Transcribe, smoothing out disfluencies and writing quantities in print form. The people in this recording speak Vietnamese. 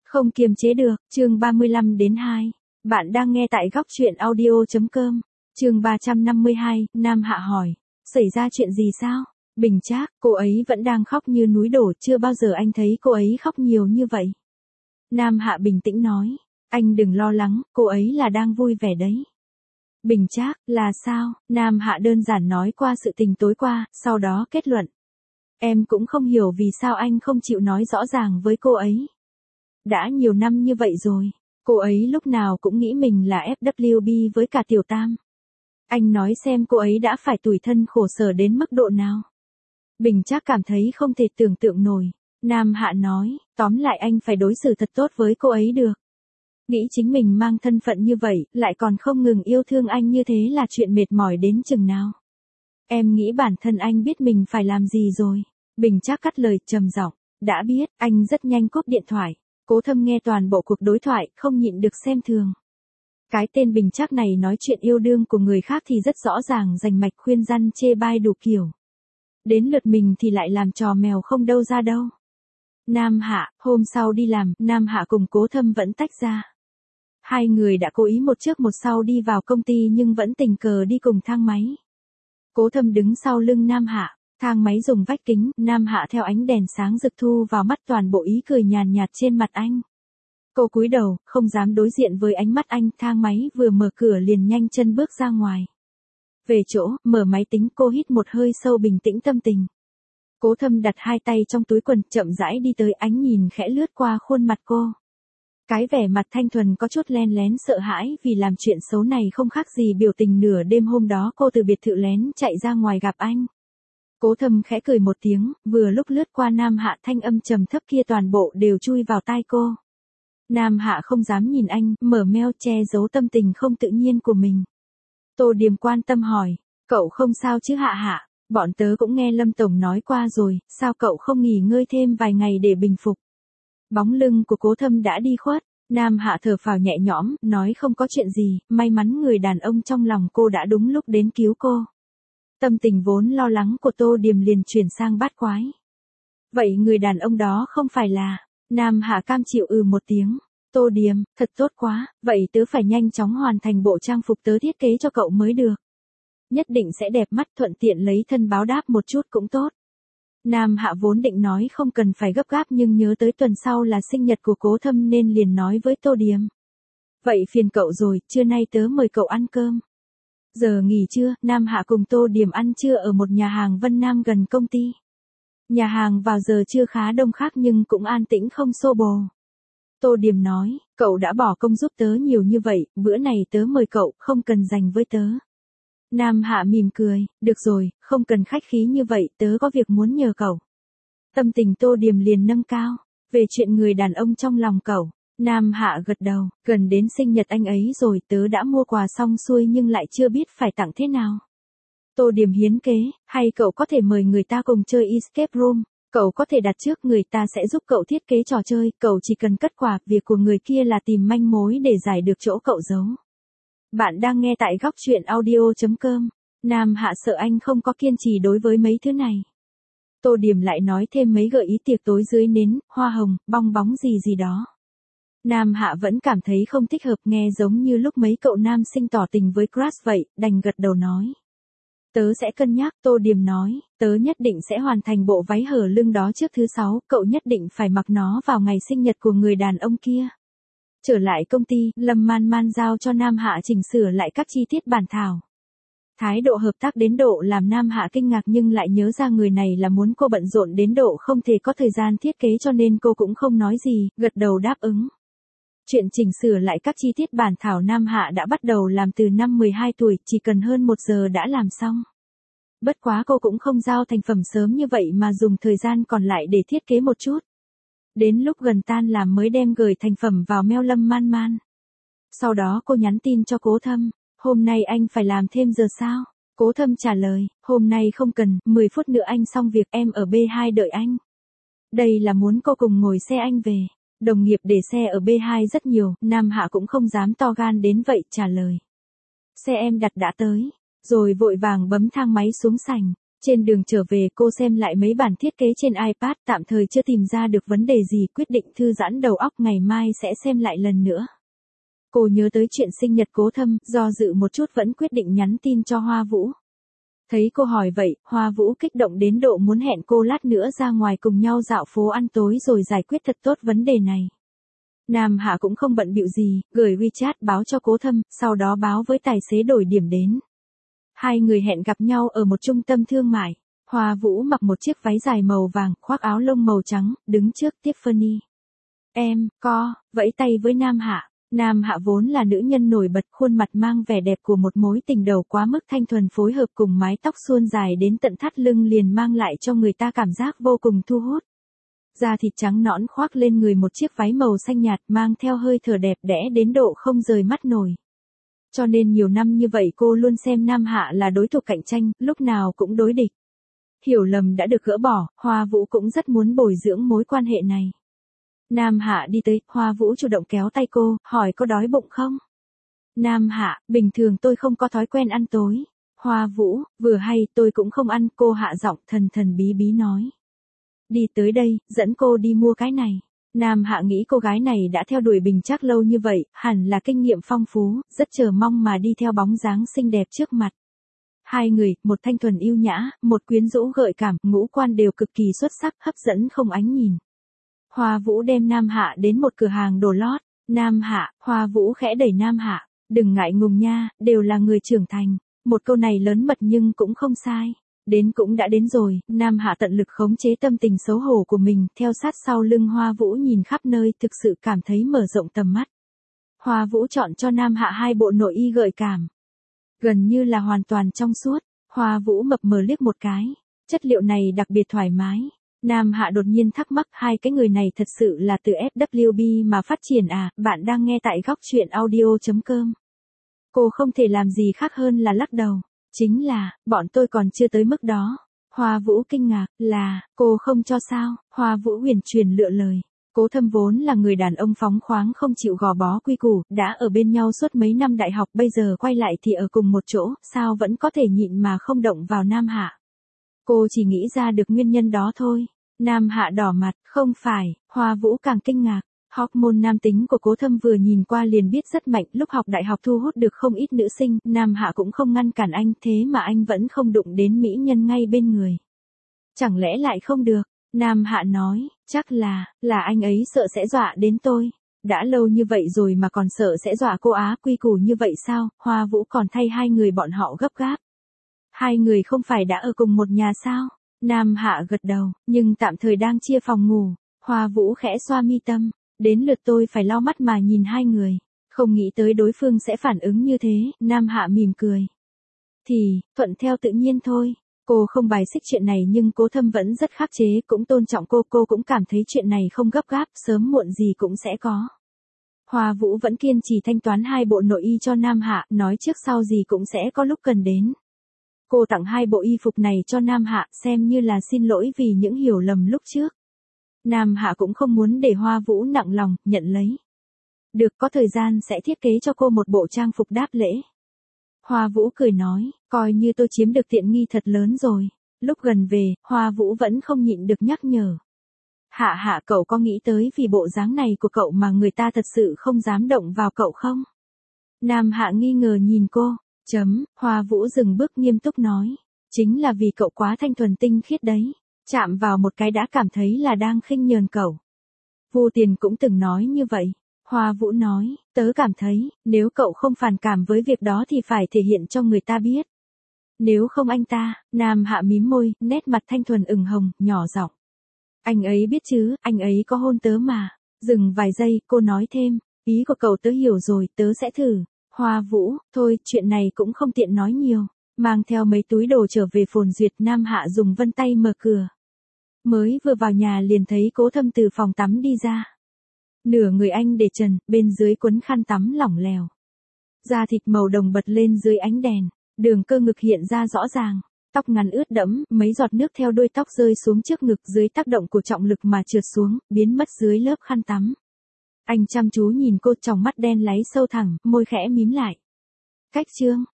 Không kiềm chế được, chương 35-2. Bạn đang nghe tại góc truyện audio.com. Chương 352, Nam Hạ hỏi. Xảy ra chuyện gì sao? Bình Trác, cô ấy vẫn đang khóc như núi đổ, chưa bao giờ anh thấy cô ấy khóc nhiều như vậy. Nam Hạ bình tĩnh nói. Anh đừng lo lắng, cô ấy là đang vui vẻ đấy. Bình Trác, là sao? Nam Hạ đơn giản nói qua sự tình tối qua, sau đó kết luận. Em cũng không hiểu vì sao anh không chịu nói rõ ràng với cô ấy. Đã nhiều năm như vậy rồi, cô ấy lúc nào cũng nghĩ mình là FWB với cả Tiểu Tam. Anh nói xem cô ấy đã phải tủi thân khổ sở đến mức độ nào. Bình Trác cảm thấy không thể tưởng tượng nổi. Nam Hạ nói, tóm lại anh phải đối xử thật tốt với cô ấy được. Nghĩ chính mình mang thân phận như vậy, lại còn không ngừng yêu thương anh như thế là chuyện mệt mỏi đến chừng nào. Em nghĩ bản thân anh biết mình phải làm gì rồi. Bình Trác cắt lời trầm giọng, đã biết, anh rất nhanh cúp điện thoại. Cố Thâm nghe toàn bộ cuộc đối thoại, không nhịn được xem thường. Cái tên Bình Trác này nói chuyện yêu đương của người khác thì rất rõ ràng rành mạch khuyên răn chê bai đủ kiểu. Đến lượt mình thì lại làm trò mèo không đâu ra đâu. Nam Hạ, hôm sau đi làm, Nam Hạ cùng Cố Thâm vẫn tách ra. Hai người đã cố ý một trước một sau đi vào công ty nhưng vẫn tình cờ đi cùng thang máy. Cố Thâm đứng sau lưng Nam Hạ, thang máy dùng vách kính, Nam Hạ theo ánh đèn sáng rực thu vào mắt toàn bộ ý cười nhàn nhạt trên mặt anh. Cô cúi đầu, không dám đối diện với ánh mắt anh, thang máy vừa mở cửa liền nhanh chân bước ra ngoài. Về chỗ, mở máy tính cô hít một hơi sâu bình tĩnh tâm tình. Cố Thâm đặt hai tay trong túi quần, chậm rãi đi tới, ánh nhìn khẽ lướt qua khuôn mặt cô. Cái vẻ mặt thanh thuần có chút len lén sợ hãi vì làm chuyện xấu này không khác gì biểu tình nửa đêm hôm đó cô từ biệt thự lén chạy ra ngoài gặp anh. Cố Thâm khẽ cười một tiếng, vừa lúc lướt qua Nam Hạ thanh âm trầm thấp kia toàn bộ đều chui vào tai cô. Nam Hạ không dám nhìn anh, mở meo che giấu tâm tình không tự nhiên của mình. Tô Điềm quan tâm hỏi, cậu không sao chứ Hạ Hạ, bọn tớ cũng nghe Lâm Tổng nói qua rồi, sao cậu không nghỉ ngơi thêm vài ngày để bình phục. Bóng lưng của Cố Thâm đã đi khuất, Nam Hạ thở phào nhẹ nhõm, nói không có chuyện gì, may mắn người đàn ông trong lòng cô đã đúng lúc đến cứu cô. Tâm tình vốn lo lắng của Tô Điềm liền chuyển sang bát quái. Vậy người đàn ông đó không phải là... Nam Hạ cam chịu một tiếng. Tô Điềm, thật tốt quá, vậy tớ phải nhanh chóng hoàn thành bộ trang phục tớ thiết kế cho cậu mới được. Nhất định sẽ đẹp mắt, thuận tiện lấy thân báo đáp một chút cũng tốt. Nam Hạ vốn định nói không cần phải gấp gáp nhưng nhớ tới tuần sau là sinh nhật của Cố Thâm nên liền nói với Tô Điềm. Vậy phiền cậu rồi, trưa nay tớ mời cậu ăn cơm. Giờ nghỉ trưa, Nam Hạ cùng Tô Điềm ăn trưa ở một nhà hàng Vân Nam gần công ty. Nhà hàng vào giờ trưa khá đông khách nhưng cũng an tĩnh không xô bồ. Tô Điềm nói, cậu đã bỏ công giúp tớ nhiều như vậy, bữa này tớ mời cậu, không cần dành với tớ. Nam Hạ mỉm cười, được rồi, không cần khách khí như vậy, tớ có việc muốn nhờ cậu. Tâm tình Tô Điềm liền nâng cao, về chuyện người đàn ông trong lòng cậu. Nam Hạ gật đầu, gần đến sinh nhật anh ấy rồi, tớ đã mua quà xong xuôi nhưng lại chưa biết phải tặng thế nào. Tô Điềm hiến kế, hay cậu có thể mời người ta cùng chơi escape room, cậu có thể đặt trước, người ta sẽ giúp cậu thiết kế trò chơi, cậu chỉ cần cất quà, việc của người kia là tìm manh mối để giải được chỗ cậu giấu. Bạn đang nghe tại góc truyện audio.com. Nam Hạ sợ anh không có kiên trì đối với mấy thứ này. Tô Điềm lại nói thêm mấy gợi ý tiệc tối dưới nến, hoa hồng, bong bóng gì gì đó. Nam Hạ vẫn cảm thấy không thích hợp, nghe giống như lúc mấy cậu nam sinh tỏ tình với crush vậy, đành gật đầu nói. Tớ sẽ cân nhắc, Tô Điềm nói, tớ nhất định sẽ hoàn thành bộ váy hở lưng đó trước thứ 6, cậu nhất định phải mặc nó vào ngày sinh nhật của người đàn ông kia. Trở lại công ty, Lâm Man Man giao cho Nam Hạ chỉnh sửa lại các chi tiết bản thảo. Thái độ hợp tác đến độ làm Nam Hạ kinh ngạc nhưng lại nhớ ra người này là muốn cô bận rộn đến độ không thể có thời gian thiết kế cho nên cô cũng không nói gì, gật đầu đáp ứng. Chuyện chỉnh sửa lại các chi tiết bản thảo Nam Hạ đã bắt đầu làm từ năm 12 tuổi, chỉ cần hơn 1 giờ đã làm xong. Bất quá cô cũng không giao thành phẩm sớm như vậy mà dùng thời gian còn lại để thiết kế một chút. Đến lúc gần tan làm mới đem gửi thành phẩm vào mail Lâm Man Man. Sau đó cô nhắn tin cho Cố Thâm, hôm nay anh phải làm thêm giờ sao? Cố Thâm trả lời, hôm nay không cần, 10 phút nữa anh xong việc, em ở B2 đợi anh. Đây là muốn cô cùng ngồi xe anh về. Đồng nghiệp để xe ở B2 rất nhiều, Nam Hạ cũng không dám to gan đến vậy, trả lời. Xe em đặt đã tới, rồi vội vàng bấm thang máy xuống sảnh. Trên đường trở về cô xem lại mấy bản thiết kế trên iPad, tạm thời chưa tìm ra được vấn đề gì, quyết định thư giãn đầu óc, ngày mai sẽ xem lại lần nữa. Cô nhớ tới chuyện sinh nhật Cố Thâm, do dự một chút vẫn quyết định nhắn tin cho Hoa Vũ. Thấy cô hỏi vậy, Hoa Vũ kích động đến độ muốn hẹn cô lát nữa ra ngoài cùng nhau dạo phố ăn tối rồi giải quyết thật tốt vấn đề này. Nam Hạ cũng không bận bịu gì, gửi WeChat báo cho Cố Thâm, sau đó báo với tài xế đổi điểm đến. Hai người hẹn gặp nhau ở một trung tâm thương mại. Hoa Vũ mặc một chiếc váy dài màu vàng, khoác áo lông màu trắng, đứng trước Tiffany. Em, vẫy tay với Nam Hạ. Nam Hạ vốn là nữ nhân nổi bật, khuôn mặt mang vẻ đẹp của một mối tình đầu quá mức thanh thuần phối hợp cùng mái tóc suôn dài đến tận thắt lưng liền mang lại cho người ta cảm giác vô cùng thu hút. Da thịt trắng nõn khoác lên người một chiếc váy màu xanh nhạt mang theo hơi thở đẹp đẽ đến độ không rời mắt nổi. Cho nên nhiều năm như vậy cô luôn xem Nam Hạ là đối thủ cạnh tranh, lúc nào cũng đối địch. Hiểu lầm đã được gỡ bỏ, Hoa Vũ cũng rất muốn bồi dưỡng mối quan hệ này. Nam Hạ đi tới, Hoa Vũ chủ động kéo tay cô, hỏi có đói bụng không? Nam Hạ, bình thường tôi không có thói quen ăn tối. Hoa Vũ, vừa hay tôi cũng không ăn, cô hạ giọng thần thần bí bí nói. Đi tới đây, dẫn cô đi mua cái này. Nam Hạ nghĩ cô gái này đã theo đuổi Bình Trác lâu như vậy, hẳn là kinh nghiệm phong phú, rất chờ mong mà đi theo bóng dáng xinh đẹp trước mặt. Hai người, một thanh thuần yêu nhã, một quyến rũ gợi cảm, ngũ quan đều cực kỳ xuất sắc, hấp dẫn không ánh nhìn. Hoa Vũ đem Nam Hạ đến một cửa hàng đồ lót. Nam Hạ, Hoa Vũ khẽ đẩy Nam Hạ, đừng ngại ngùng nha, đều là người trưởng thành. Một câu này lớn mật nhưng cũng không sai. Đến cũng đã đến rồi, Nam Hạ tận lực khống chế tâm tình xấu hổ của mình, theo sát sau lưng Hoa Vũ nhìn khắp nơi, thực sự cảm thấy mở rộng tầm mắt. Hoa Vũ chọn cho Nam Hạ hai bộ nội y gợi cảm. Gần như là hoàn toàn trong suốt, Hoa Vũ mập mờ liếc một cái. Chất liệu này đặc biệt thoải mái. Nam Hạ đột nhiên thắc mắc, hai cái người này thật sự là từ FWB mà phát triển à? Bạn đang nghe tại góc truyện audio.com. Cô không thể làm gì khác hơn là lắc đầu. Chính là, bọn tôi còn chưa tới mức đó. Hoa Vũ kinh ngạc, là, cô không cho sao? Hoa Vũ huyền truyền lựa lời. Cố Thâm vốn là người đàn ông phóng khoáng không chịu gò bó quy củ, đã ở bên nhau suốt mấy năm đại học, bây giờ quay lại thì ở cùng một chỗ, sao vẫn có thể nhịn mà không động vào Nam Hạ. Cô chỉ nghĩ ra được nguyên nhân đó thôi. Nam Hạ đỏ mặt, không phải, Hoa Vũ càng kinh ngạc. Hormone nam tính của Cố Thâm vừa nhìn qua liền biết rất mạnh, lúc học đại học thu hút được không ít nữ sinh, Nam Hạ cũng không ngăn cản anh, thế mà anh vẫn không đụng đến mỹ nhân ngay bên người. Chẳng lẽ lại không được? Nam Hạ nói, chắc là anh ấy sợ sẽ dọa đến tôi. Đã lâu như vậy rồi mà còn sợ sẽ dọa cô á, quy củ như vậy sao? Hoa Vũ còn thay hai người bọn họ gấp gáp. Hai người không phải đã ở cùng một nhà sao? Nam Hạ gật đầu, nhưng tạm thời đang chia phòng ngủ. Hoa Vũ khẽ xoa mi tâm. Đến lượt tôi phải lau mắt mà nhìn hai người. Không nghĩ tới đối phương sẽ phản ứng như thế, Nam Hạ mỉm cười. Thì, thuận theo tự nhiên thôi. Cô không bài xích chuyện này nhưng Cố Thâm vẫn rất khắc chế, cũng tôn trọng cô cũng cảm thấy chuyện này không gấp gáp, sớm muộn gì cũng sẽ có. Hoa Vũ vẫn kiên trì thanh toán hai bộ nội y cho Nam Hạ, nói trước sau gì cũng sẽ có lúc cần đến. Cô tặng hai bộ y phục này cho Nam Hạ, xem như là xin lỗi vì những hiểu lầm lúc trước. Nam Hạ cũng không muốn để Hoa Vũ nặng lòng, nhận lấy. Được, có thời gian sẽ thiết kế cho cô một bộ trang phục đáp lễ. Hoa Vũ cười nói, coi như tôi chiếm được tiện nghi thật lớn rồi. Lúc gần về, Hoa Vũ vẫn không nhịn được nhắc nhở. Hạ, cậu có nghĩ tới vì bộ dáng này của cậu mà người ta thật sự không dám động vào cậu không? Nam Hạ nghi ngờ nhìn cô. Hoa Vũ dừng bước nghiêm túc nói. Chính là vì cậu quá thanh thuần tinh khiết đấy. Chạm vào một cái đã cảm thấy là đang khinh nhờn cậu. Vu Tiền cũng từng nói như vậy. Hoa Vũ nói, tớ cảm thấy, nếu cậu không phản cảm với việc đó thì phải thể hiện cho người ta biết. Nếu không anh ta, Nam Hạ mím môi, nét mặt thanh thuần ửng hồng, nhỏ giọng. Anh ấy biết chứ, anh ấy có hôn tớ mà. Dừng vài giây, cô nói thêm, ý của cậu tớ hiểu rồi, tớ sẽ thử. Hoa Vũ, thôi, chuyện này cũng không tiện nói nhiều. Mang theo mấy túi đồ trở về phồn duyệt, Nam Hạ dùng vân tay mở cửa. Mới vừa vào nhà liền thấy Cố Thâm từ phòng tắm đi ra. Nửa người anh để trần, bên dưới quấn khăn tắm lỏng lẻo. Da thịt màu đồng bật lên dưới ánh đèn, đường cơ ngực hiện ra rõ ràng. Tóc ngắn ướt đẫm, mấy giọt nước theo đuôi tóc rơi xuống trước ngực dưới tác động của trọng lực mà trượt xuống, biến mất dưới lớp khăn tắm. Anh chăm chú nhìn cô, tròng mắt đen láy sâu thẳng, môi khẽ mím lại. Cách trương,